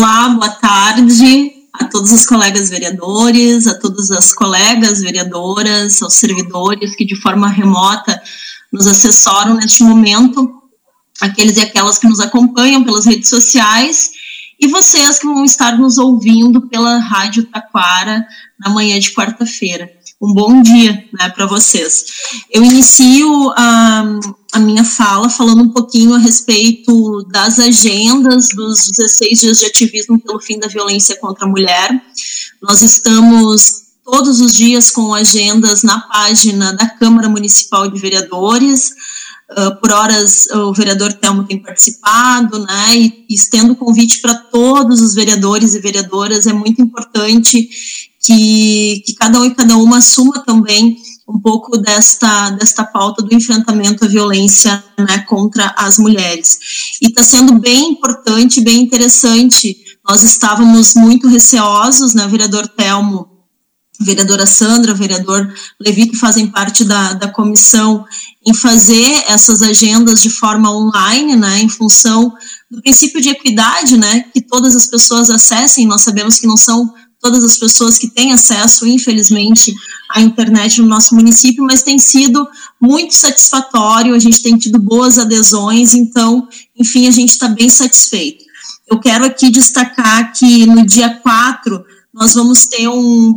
Olá, boa tarde a todos os colegas vereadores, a todas as colegas vereadoras, aos servidores que de forma remota nos assessoram neste momento, aqueles e aquelas que nos acompanham pelas redes sociais e vocês que vão estar nos ouvindo pela Rádio Taquara na manhã de quarta-feira. Um bom dia, né, para vocês. Eu inicio a minha fala falando um pouquinho a respeito das agendas dos 16 dias de ativismo pelo fim da violência contra a mulher. Nós estamos todos os dias com agendas na página da Câmara Municipal de Vereadores. Por horas o vereador Telmo tem participado, né, e estendo o convite para todos os vereadores e vereadoras. É muito importante que cada um e cada uma assuma também um pouco desta pauta do enfrentamento à violência, né, contra as mulheres. E está sendo bem importante, bem interessante. Nós estávamos muito receosos, né, vereador Telmo, vereadora Sandra, vereador Levi, que fazem parte da comissão, em fazer essas agendas de forma online, né, em função do princípio de equidade, né, que todas as pessoas acessem. Nós sabemos que não são todas as pessoas que têm acesso, infelizmente, à internet no nosso município, mas tem sido muito satisfatório, a gente tem tido boas adesões, então, enfim, a gente está bem satisfeito. Eu quero aqui destacar que no dia 4, nós vamos ter uma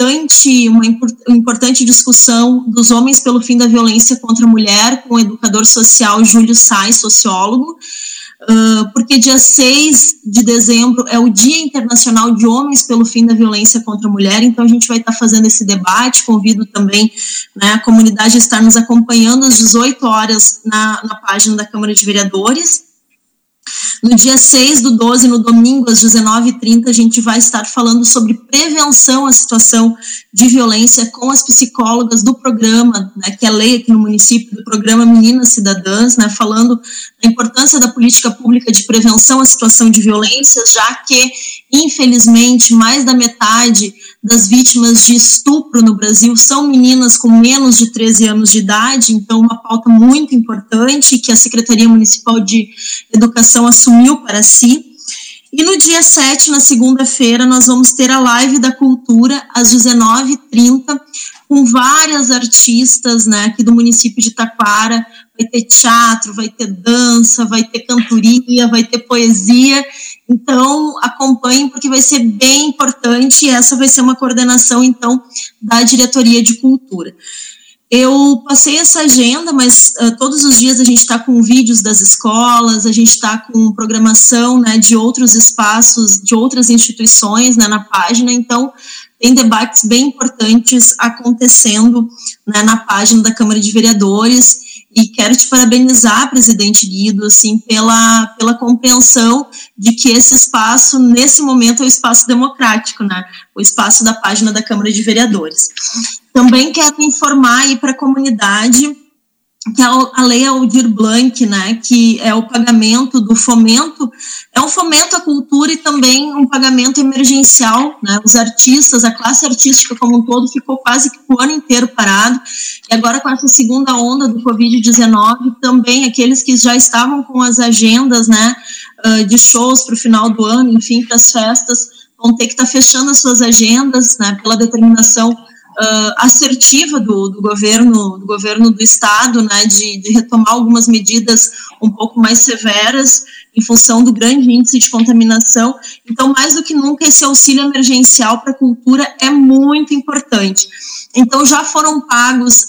importante discussão dos homens pelo fim da violência contra a mulher, com o educador social Júlio Sais, sociólogo, porque dia 6 de dezembro é o Dia Internacional de Homens pelo fim da violência contra a mulher, então a gente vai estar fazendo esse debate. Convido também, né, a comunidade a estar nos acompanhando às 18 horas na página da Câmara de Vereadores. No dia 6/12, no domingo, às 19h30, a gente vai estar falando sobre prevenção à situação de violência com as psicólogas do programa, né, que é lei aqui no município, do programa Meninas Cidadãs, né, falando da importância da política pública de prevenção à situação de violência, já que, infelizmente, mais da metade das vítimas de estupro no Brasil são meninas com menos de 13 anos de idade, então uma pauta muito importante que a Secretaria Municipal de Educação assumiu para si. E no dia 7, na segunda-feira, nós vamos ter a Live da Cultura, às 19h30, com várias artistas, né, aqui do município de Taquara. Vai ter teatro, vai ter dança, vai ter cantoria, vai ter poesia. Então, acompanhem, porque vai ser bem importante, e essa vai ser uma coordenação, então, da Diretoria de Cultura. Eu passei essa agenda, mas todos os dias a gente está com vídeos das escolas, a gente está com programação, né, de outros espaços, de outras instituições, né, na página. Então, tem debates bem importantes acontecendo, né, na página da Câmara de Vereadores. E quero te parabenizar, presidente Guido, assim, pela compreensão de que esse espaço, nesse momento, é o espaço democrático, né? O espaço da página da Câmara de Vereadores. Também quero informar aí para a comunidade que a Lei Aldir Blanc, né, que é o pagamento do fomento, é um fomento à cultura e também um pagamento emergencial, né, os artistas, a classe artística como um todo ficou quase que o ano inteiro parado, e agora com essa segunda onda do Covid-19, também aqueles que já estavam com as agendas, né, de shows para o final do ano, enfim, para as festas, vão ter que estar fechando as suas agendas, né, pela determinação assertiva do governo do estado, né, de retomar algumas medidas um pouco mais severas em função do grande índice de contaminação. Então, mais do que nunca, esse auxílio emergencial para a cultura é muito importante. Então, já foram pagos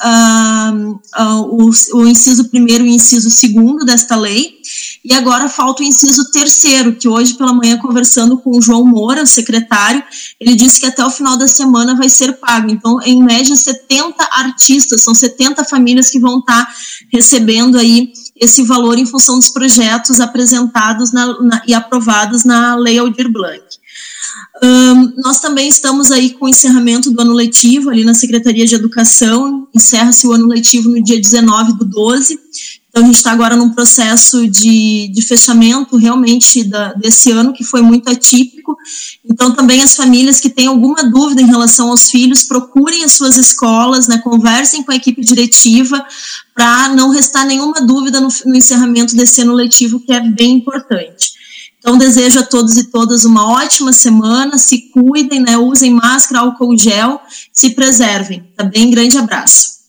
o inciso 1º e o inciso 2º desta lei, e agora falta o inciso 3º, que hoje pela manhã, conversando com o João Moura, o secretário, ele disse que até o final da semana vai ser pago. Então, em média, 70 artistas, são 70 famílias que vão estar recebendo aí esse valor em função dos projetos apresentados e aprovados na Lei Aldir Blanc. Nós também estamos aí com o encerramento do ano letivo ali na Secretaria de Educação, encerra-se o ano letivo no dia 19/12, então a gente está agora num processo de fechamento realmente desse ano, que foi muito atípico. Então também as famílias que têm alguma dúvida em relação aos filhos, procurem as suas escolas, né, conversem com a equipe diretiva, para não restar nenhuma dúvida no encerramento desse ano letivo, que é bem importante. Então, desejo a todos e todas uma ótima semana, se cuidem, né? Usem máscara, álcool gel, se preservem, tá bem? Grande abraço.